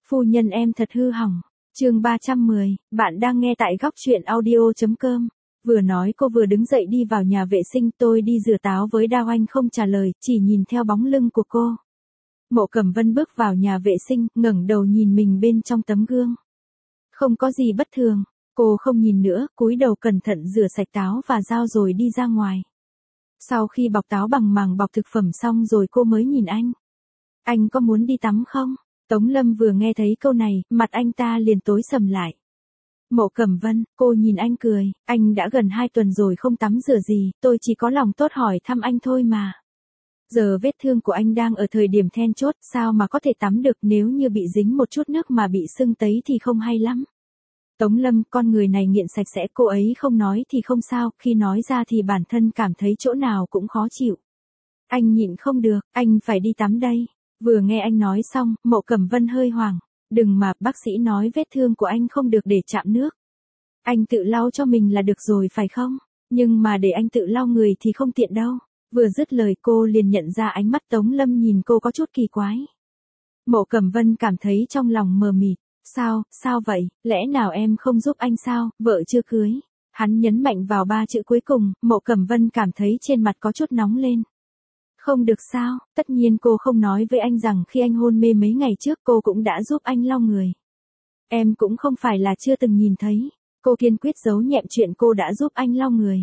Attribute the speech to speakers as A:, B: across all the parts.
A: Phu nhân em thật hư hỏng. Chương 310, bạn đang nghe tại góc truyện audio.com. Vừa nói cô vừa đứng dậy đi vào nhà vệ sinh, tôi đi rửa táo với Đao Anh không trả lời, chỉ nhìn theo bóng lưng của cô. Mộ Cẩm Vân bước vào nhà vệ sinh, ngẩng đầu nhìn mình bên trong tấm gương. Không có gì bất thường, cô không nhìn nữa, cúi đầu cẩn thận rửa sạch táo và dao rồi đi ra ngoài. Sau khi bọc táo bằng màng bọc thực phẩm xong rồi cô mới nhìn anh. Anh có muốn đi tắm không? Tống Lâm vừa nghe thấy câu này, mặt anh ta liền tối sầm lại. Mộ Cẩm Vân, cô nhìn anh cười, anh đã gần 2 tuần rồi không tắm rửa gì, tôi chỉ có lòng tốt hỏi thăm anh thôi mà. Giờ vết thương của anh đang ở thời điểm then chốt, sao mà có thể tắm được, nếu như bị dính một chút nước mà bị sưng tấy thì không hay lắm. Tống Lâm, con người này nghiện sạch sẽ, cô ấy không nói thì không sao, khi nói ra thì bản thân cảm thấy chỗ nào cũng khó chịu. Anh nhịn không được, anh phải đi tắm đây. Vừa nghe anh nói xong, Mộ Cẩm Vân hơi hoảng. Đừng mà, bác sĩ nói vết thương của anh không được để chạm nước. Anh tự lau cho mình là được rồi phải không? Nhưng mà để anh tự lau người thì không tiện đâu. Vừa dứt lời cô liền nhận ra ánh mắt Tống Lâm nhìn cô có chút kỳ quái. Mộ Cẩm Vân cảm thấy trong lòng mờ mịt. Sao vậy, lẽ nào em không giúp anh sao, vợ chưa cưới. Hắn nhấn mạnh vào 3 chữ cuối cùng, Mộ Cẩm Vân cảm thấy trên mặt có chút nóng lên. Không được sao, tất nhiên cô không nói với anh rằng khi anh hôn mê mấy ngày trước cô cũng đã giúp anh lau người. Em cũng không phải là chưa từng nhìn thấy, cô kiên quyết giấu nhẹm chuyện cô đã giúp anh lau người.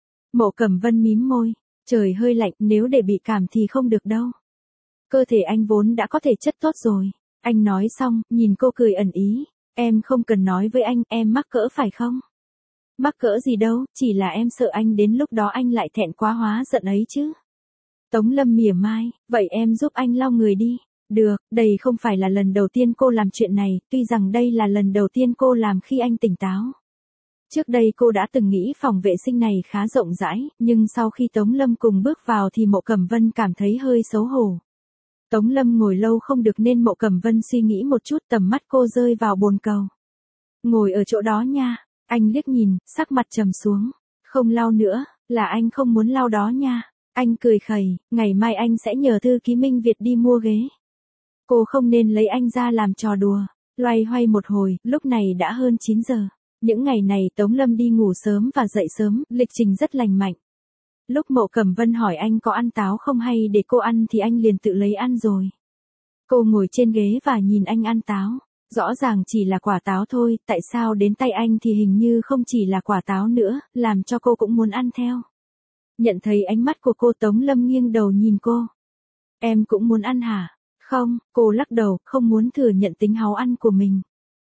A: Mộ Cẩm Vân mím môi, trời hơi lạnh, nếu để bị cảm thì không được đâu. Cơ thể anh vốn đã có thể chất tốt rồi. Anh nói xong, nhìn cô cười ẩn ý, em không cần nói với anh, em mắc cỡ phải không? Mắc cỡ gì đâu, chỉ là em sợ anh đến lúc đó anh lại thẹn quá hóa giận ấy chứ. Tống Lâm mỉa mai, vậy em giúp anh lau người đi. Được, đây không phải là lần đầu tiên cô làm chuyện này, tuy rằng đây là lần đầu tiên cô làm khi anh tỉnh táo. Trước đây cô đã từng nghĩ phòng vệ sinh này khá rộng rãi, nhưng sau khi Tống Lâm cùng bước vào thì Mộ Cẩm Vân cảm thấy hơi xấu hổ. Tống Lâm ngồi lâu không được nên Mộ Cẩm Vân suy nghĩ một chút, tầm mắt cô rơi vào bồn cầu. Ngồi ở chỗ đó nha, anh liếc nhìn, sắc mặt trầm xuống. Không lau nữa, là anh không muốn lau đó nha. Anh cười khẩy, ngày mai anh sẽ nhờ thư ký Minh Việt đi mua ghế. Cô không nên lấy anh ra làm trò đùa. Loay hoay một hồi, lúc này đã hơn 9 giờ. Những ngày này Tống Lâm đi ngủ sớm và dậy sớm, lịch trình rất lành mạnh. Lúc Mộ Cẩm Vân hỏi anh có ăn táo không hay để cô ăn thì anh liền tự lấy ăn rồi. Cô ngồi trên ghế và nhìn anh ăn táo. Rõ ràng chỉ là quả táo thôi, tại sao đến tay anh thì hình như không chỉ là quả táo nữa, làm cho cô cũng muốn ăn theo. Nhận thấy ánh mắt của cô, Tống Lâm nghiêng đầu nhìn cô. Em cũng muốn ăn hả? Không, cô lắc đầu, không muốn thừa nhận tính háu ăn của mình.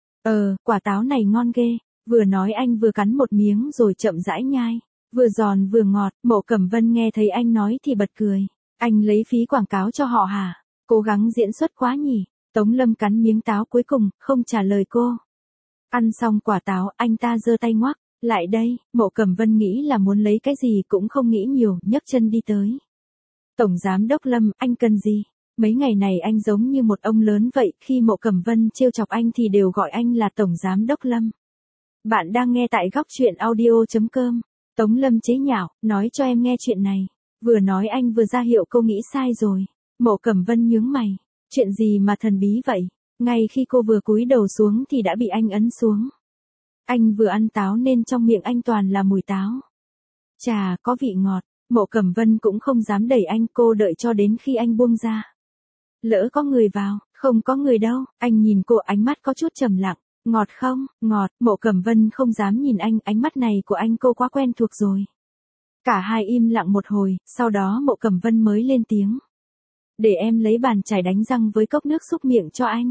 A: Quả táo này ngon ghê. Vừa nói anh vừa cắn một miếng rồi chậm rãi nhai. Vừa giòn vừa ngọt, Mộ Cẩm Vân nghe thấy anh nói thì bật cười. Anh lấy phí quảng cáo cho họ hả? Cố gắng diễn xuất quá nhỉ? Tống Lâm cắn miếng táo cuối cùng, không trả lời cô. Ăn xong quả táo, anh ta giơ tay ngoắc. Lại đây, Mộ Cẩm Vân nghĩ là muốn lấy cái gì cũng không nghĩ nhiều, nhấc chân đi tới. Tổng Giám đốc Lâm, anh cần gì? Mấy ngày này anh giống như một ông lớn vậy, khi Mộ Cẩm Vân trêu chọc anh thì đều gọi anh là Tổng Giám đốc Lâm. Bạn đang nghe tại góc truyện audio.com. Tống Lâm chế nhạo, nói cho em nghe chuyện này. Vừa nói anh vừa ra hiệu cô nghĩ sai rồi. Mộ Cẩm Vân nhướng mày. Chuyện gì mà thần bí vậy? Ngay khi cô vừa cúi đầu xuống thì đã bị anh ấn xuống. Anh vừa ăn táo nên trong miệng anh toàn là mùi táo. Chà, có vị ngọt. Mộ Cẩm Vân cũng không dám đẩy anh, cô đợi cho đến khi anh buông ra. Lỡ có người vào, không có người đâu. Anh nhìn cô, ánh mắt có chút trầm lặng. Ngọt không? Ngọt. Mộ Cẩm Vân không dám nhìn anh, ánh mắt này của anh cô quá quen thuộc rồi. Cả hai im lặng một hồi, sau đó Mộ Cẩm Vân mới lên tiếng. Để em lấy bàn chải đánh răng với cốc nước súc miệng cho anh.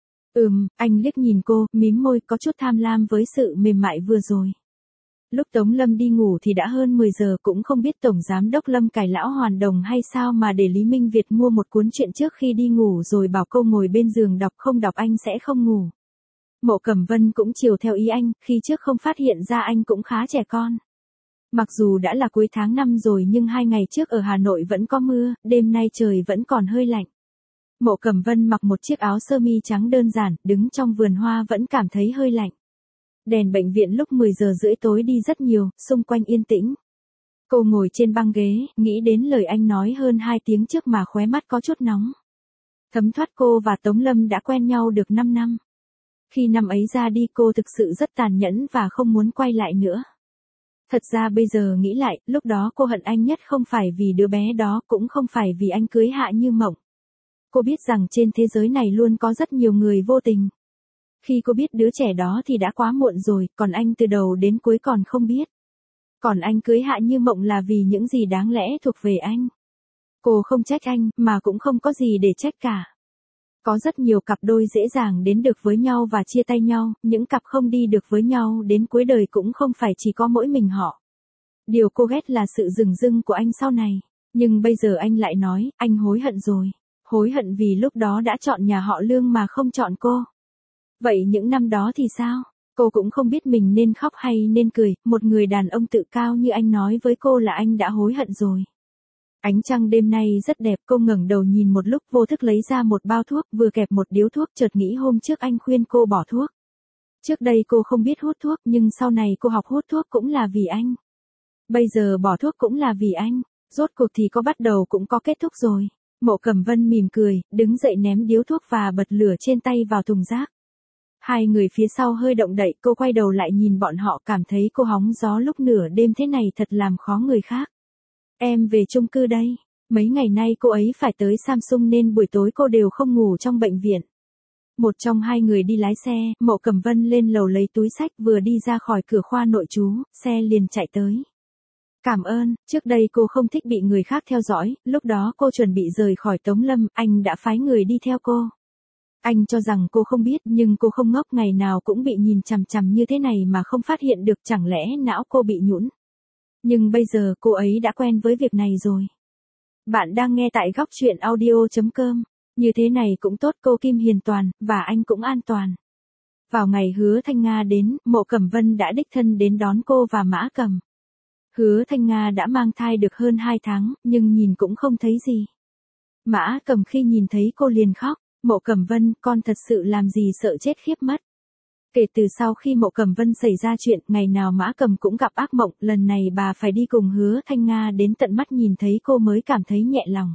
A: Anh liếc nhìn cô, mím môi, có chút tham lam với sự mềm mại vừa rồi. Lúc Tống Lâm đi ngủ thì đã hơn 10 giờ, cũng không biết Tổng Giám đốc Lâm cải lão hoàn đồng hay sao mà để Lý Minh Việt mua một cuốn truyện trước khi đi ngủ rồi bảo cô ngồi bên giường đọc, không đọc anh sẽ không ngủ. Mộ Cẩm Vân cũng chiều theo ý anh, khi trước không phát hiện ra anh cũng khá trẻ con. Mặc dù đã là cuối tháng 5 rồi nhưng 2 ngày trước ở Hà Nội vẫn có mưa, đêm nay trời vẫn còn hơi lạnh. Mộ Cẩm Vân mặc một chiếc áo sơ mi trắng đơn giản, đứng trong vườn hoa vẫn cảm thấy hơi lạnh. Đèn bệnh viện lúc 10 giờ rưỡi tối đi rất nhiều, xung quanh yên tĩnh. Cô ngồi trên băng ghế, nghĩ đến lời anh nói hơn 2 tiếng trước mà khóe mắt có chút nóng. Thấm thoát cô và Tống Lâm đã quen nhau được 5 năm. Khi năm ấy ra đi cô thực sự rất tàn nhẫn và không muốn quay lại nữa. Thật ra bây giờ nghĩ lại, lúc đó cô hận anh nhất không phải vì đứa bé đó, cũng không phải vì anh cưới Hạ Như Mộng. Cô biết rằng trên thế giới này luôn có rất nhiều người vô tình. Khi cô biết đứa trẻ đó thì đã quá muộn rồi, còn anh từ đầu đến cuối còn không biết. Còn anh cưới Hạ Như Mộng là vì những gì đáng lẽ thuộc về anh. Cô không trách anh, mà cũng không có gì để trách cả. Có rất nhiều cặp đôi dễ dàng đến được với nhau và chia tay nhau, những cặp không đi được với nhau đến cuối đời cũng không phải chỉ có mỗi mình họ. Điều cô ghét là sự dửng dưng của anh sau này. Nhưng bây giờ anh lại nói, anh hối hận rồi. Hối hận vì lúc đó đã chọn nhà họ Lương mà không chọn cô. Vậy những năm đó thì sao? Cô cũng không biết mình nên khóc hay nên cười, một người đàn ông tự cao như anh nói với cô là anh đã hối hận rồi. Ánh trăng đêm nay rất đẹp, cô ngẩng đầu nhìn một lúc vô thức lấy ra một bao thuốc, vừa kẹp một điếu thuốc chợt nghĩ hôm trước anh khuyên cô bỏ thuốc. Trước đây cô không biết hút thuốc nhưng sau này cô học hút thuốc cũng là vì anh. Bây giờ bỏ thuốc cũng là vì anh, rốt cuộc thì có bắt đầu cũng có kết thúc rồi. Mộ Cẩm Vân mỉm cười, đứng dậy ném điếu thuốc và bật lửa trên tay vào thùng rác. Hai người phía sau hơi động đậy, cô quay đầu lại nhìn bọn họ, cảm thấy cô hóng gió lúc nửa đêm thế này thật làm khó người khác. Em về chung cư đây. Mấy ngày nay cô ấy phải tới Samsung nên buổi tối cô đều không ngủ trong bệnh viện. Một trong hai người đi lái xe, Mộ Cẩm Vân lên lầu lấy túi xách, vừa đi ra khỏi cửa khoa nội trú, xe liền chạy tới. Cảm ơn, trước đây cô không thích bị người khác theo dõi, lúc đó cô chuẩn bị rời khỏi Tống Lâm, anh đã phái người đi theo cô. Anh cho rằng cô không biết nhưng cô không ngốc, ngày nào cũng bị nhìn chằm chằm như thế này mà không phát hiện được, chẳng lẽ não cô bị nhũn. Nhưng bây giờ cô ấy đã quen với việc này rồi. Bạn đang nghe tại góc truyện audio.com. Như thế này cũng tốt, cô Kim hiền toàn, và anh cũng an toàn. Vào ngày Hứa Thanh Nga đến, Mộ Cẩm Vân đã đích thân đến đón cô và Mã Cầm. Hứa Thanh Nga đã mang thai được hơn 2 tháng, nhưng nhìn cũng không thấy gì. Mã Cầm khi nhìn thấy cô liền khóc, Mộ Cẩm Vân, con thật sự làm gì sợ chết khiếp mất. Kể từ sau khi Mộ Cẩm Vân xảy ra chuyện, ngày nào Mã Cầm cũng gặp ác mộng, lần này bà phải đi cùng Hứa Thanh Nga đến tận mắt nhìn thấy cô mới cảm thấy nhẹ lòng.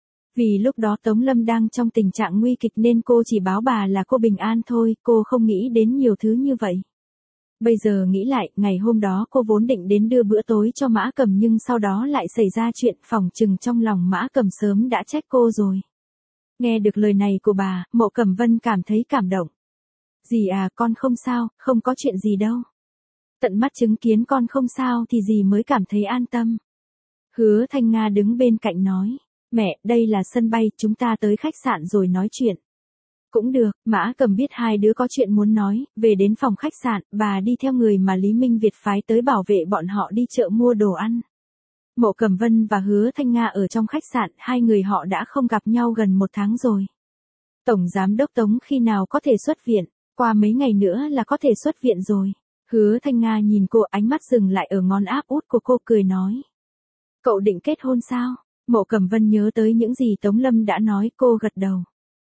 A: Vì lúc đó Tống Lâm đang trong tình trạng nguy kịch nên cô chỉ báo bà là cô bình an thôi, cô không nghĩ đến nhiều thứ như vậy. Bây giờ nghĩ lại, ngày hôm đó cô vốn định đến đưa bữa tối cho Mã Cầm nhưng sau đó lại xảy ra chuyện, phỏng chừng trong lòng Mã Cầm sớm đã trách cô rồi. Nghe được lời này của bà, Mộ Cẩm Vân cảm thấy cảm động. Dì à, con không sao, không có chuyện gì đâu. Tận mắt chứng kiến con không sao thì dì mới cảm thấy an tâm. Hứa Thanh Nga đứng bên cạnh nói, mẹ, đây là sân bay, chúng ta tới khách sạn rồi nói chuyện. Cũng được, Mã Cầm biết hai đứa có chuyện muốn nói, về đến phòng khách sạn, bà đi theo người mà Lý Minh Việt phái tới bảo vệ bọn họ đi chợ mua đồ ăn. Mộ Cẩm Vân và Hứa Thanh Nga ở trong khách sạn, hai người họ đã không gặp nhau gần 1 tháng rồi. Tổng Giám đốc Tống khi nào có thể xuất viện, qua mấy ngày nữa là có thể xuất viện rồi. Hứa Thanh Nga nhìn cô, ánh mắt dừng lại ở ngón áp út của cô, cười nói. Cậu định kết hôn sao? Mộ Cẩm Vân nhớ tới những gì Tống Lâm đã nói, cô gật đầu.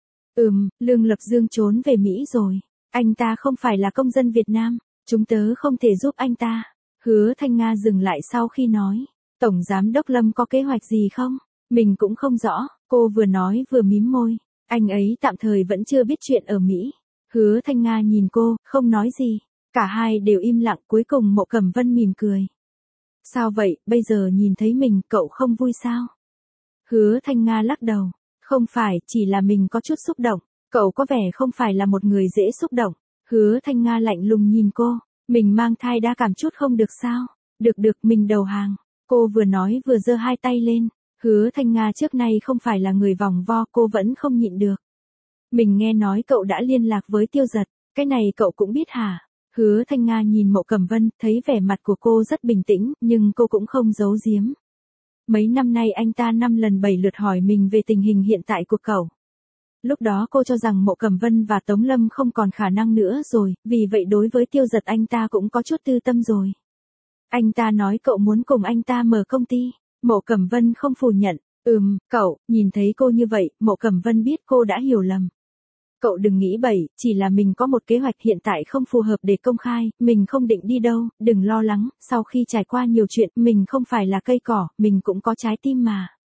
A: Lương Lập Dương trốn về Mỹ rồi. Anh ta không phải là công dân Việt Nam, chúng tớ không thể giúp anh ta. Hứa Thanh Nga dừng lại sau khi nói. Tổng Giám đốc Lâm có kế hoạch gì không? Mình cũng không rõ, cô vừa nói vừa mím môi. Anh ấy tạm thời vẫn chưa biết chuyện ở Mỹ. Hứa Thanh Nga nhìn cô, không nói gì. Cả hai đều im lặng, cuối cùng Mộ Cẩm Vân mỉm cười. Sao vậy, bây giờ nhìn thấy mình, cậu không vui sao? Hứa Thanh Nga lắc đầu. Không phải, chỉ là mình có chút xúc động. Cậu có vẻ không phải là một người dễ xúc động. Hứa Thanh Nga lạnh lùng nhìn cô. Mình mang thai đa cảm chút không được sao? Được, mình đầu hàng. Cô vừa nói vừa giơ hai tay lên. Hứa Thanh Nga trước nay không phải là người vòng vo, cô vẫn không nhịn được. Mình nghe nói cậu đã liên lạc với Tiêu Giật, cái này cậu cũng biết hả? Hứa Thanh Nga nhìn Mộ Cẩm Vân, thấy vẻ mặt của cô rất bình tĩnh, nhưng cô cũng không giấu giếm. Mấy năm nay anh ta 5 lần 7 lượt hỏi mình về tình hình hiện tại của cậu. Lúc đó cô cho rằng Mộ Cẩm Vân và Tống Lâm không còn khả năng nữa rồi, vì vậy đối với Tiêu Giật anh ta cũng có chút tư tâm rồi. Anh ta nói cậu muốn cùng anh ta mở công ty. Mộ Cẩm Vân không phủ nhận. Cậu, nhìn thấy cô như vậy, Mộ Cẩm Vân biết cô đã hiểu lầm. Cậu đừng nghĩ bậy, chỉ là mình có một kế hoạch hiện tại không phù hợp để công khai, mình không định đi đâu, đừng lo lắng, sau khi trải qua nhiều chuyện, mình không phải là cây cỏ, mình cũng có trái tim mà.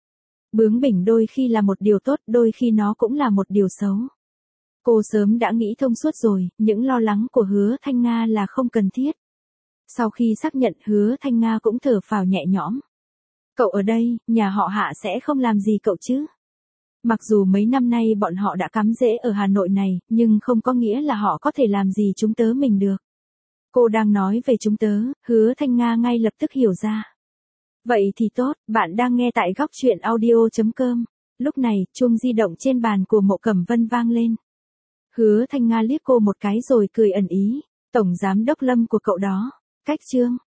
A: Bướng bỉnh đôi khi là một điều tốt, đôi khi nó cũng là một điều xấu. Cô sớm đã nghĩ thông suốt rồi, những lo lắng của Hứa Thanh Nga là không cần thiết. Sau khi xác nhận, Hứa Thanh Nga cũng thở phào nhẹ nhõm. Cậu ở đây, nhà họ Hạ sẽ không làm gì cậu chứ? Mặc dù mấy năm nay bọn họ đã cắm rễ ở Hà Nội này, nhưng không có nghĩa là họ có thể làm gì chúng tớ mình được. Cô đang nói về chúng tớ, Hứa Thanh Nga ngay lập tức hiểu ra. Vậy thì tốt, bạn đang nghe tại góc chuyện audio.com. Lúc này, chuông di động trên bàn của Mộ Cẩm Vân vang lên. Hứa Thanh Nga liếc cô một cái rồi cười ẩn ý. Tổng giám đốc Lâm của cậu đó. Cách Trương.